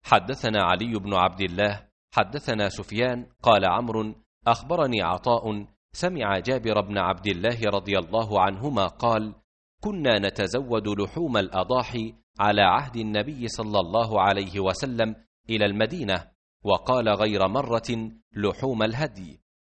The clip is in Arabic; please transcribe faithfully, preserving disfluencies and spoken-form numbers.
حدثنا علي بن عبد الله حدثنا سفيان قال عمرو أخبرني عطاء سمع جابر بن عبد الله رضي الله عنهما قال: كنا نتزود لحوم الأضاحي على عهد النبي صلى الله عليه وسلم إلى المدينة، وقال غير مرة لحوم الهدي.